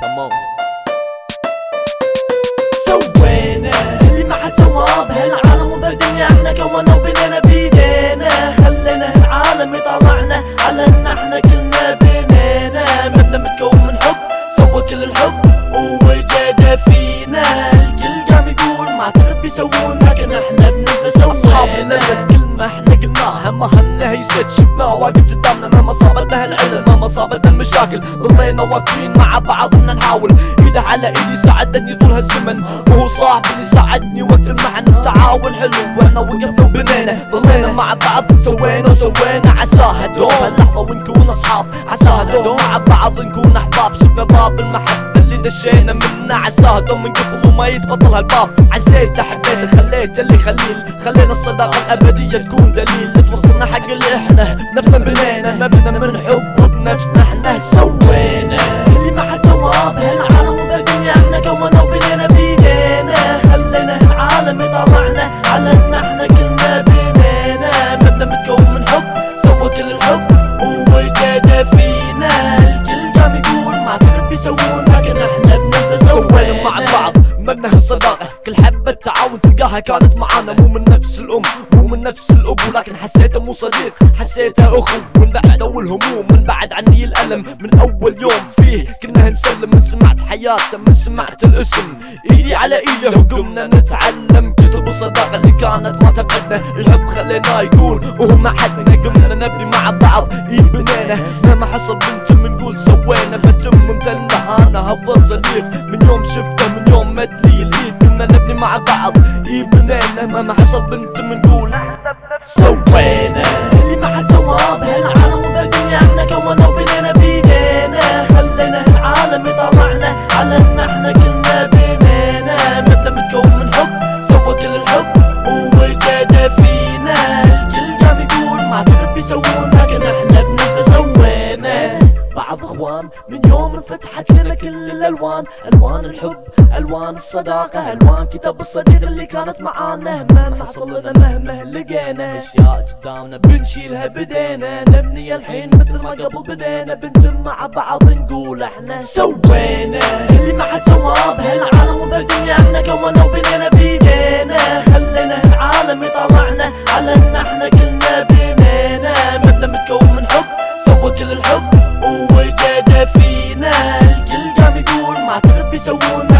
كمون سوينا اللي ما حد سواه بهالعالم وبالدنيا، احنا كونا وبنينا بيدينا، خلينا هالعالم يطلعنا على ان احنا كلنا بنينا، مبنى متكون من حب سوى كل الحب ووجد فينا، الكل قام يقول ما اعتقد بيسوون لكن احنا بننسى سوينا. اصحابنا كلمة احنا قلناها ما همنا هيست شفناها واقف قدامنا، مهما صابتنا هالعلم مهما صابتنا المشاكل ظلينا واقفين مع بعضنا نحاول، ايده على ايدي ساعدني طول هالزمن، وهو صاحبي اللي ساعدني وقت المحن، التعاون حلو واحنا وقفنا وبنينا، ظلينا مع بعض سوينا عساها دوم هاللحظة ونكون اصحاب، عساها دوم مع بعض نكون احباب، شفنا باب المحبة اللي دشينا منه، عساها دوم نقفل وما يتبطل هالباب، عزيته حبيته خليته اللي خليل، خلينا الصداقة الابدية تكون دليل، توصلنا حق اللي احنا نفسنا بنينا، مبنى من حب وبنفسنا احنا سوينا اللي ما حد سواه بهالعالم وبالدنيا، احنا كونا وبنينا بيدينا، خلينا هالعالم يطلعنا على ان احنا كلنا بنينا، مبنى متكون من حب سوى كل الحب ووجد فينا، الكل قام يقول ما اعتقد بيسوون لكن احنا بننسى سوينا مع بعض مبنى هالصداقة، كل حبة تعاون تلقاها كانت معانا، مو من نفس الأم مو من نفس الأب، ولكن حسيته مو صديق حسيته أخو، من بعد أول هموم من بعد عني الألم، من أول يوم فيه كنا هنسلم، من سمعت حياته من سمعت الاسم، إيدي على إيده وقمنا نتعلم، كتب الصداقة اللي كانت ما تبعدنا، الحب خلينا يكون وهو ما حدنا، قمنا نبني مع بعض إيد بنينا، مهما حصل بنتم نقول سوينا، بتم ممتلنا أنا أفضل صديق، من يوم شفته من يوم مدلي الإيد، كنا نبني مع بعض إيد بنينا، مهما حصل بنتم نقول سوينا اللي ما حد سواه بهالعالم وبالدنيا، احنا كونا وبنينا بيدينا، خلينا هالعالم يطلعنا على ان احنا كلنا بنينا، مبنى متكون من حب سوى كل الحب ووجد فينا، الكل قام يقول ما اعتقد بيسوون لكن احنا بننسى سوينا، بعض اخوان من يوم انفتحت لنا كل الالوان، الوان الحب الوان الصداقة، الوان كتاب الصديق اللي كانت معانا، مهما حصل لنا مهما لقينا اشياء قدامنا بنشيلها بدينا، نبني الحين مثل ما قبل بدينا، بنتم مع بعض نقول احنا سوينا اللي ما حد سواه بهالعالم وبالدنيا، احنا كونا وبنينا بيدينا، خلينا هالعالم يطلعنا على ان احنا كلنا بنينا، مبنى متكون من حب سوى كل الحب ووجد فينا، الكل قام يقول ما اعتقد بيسوون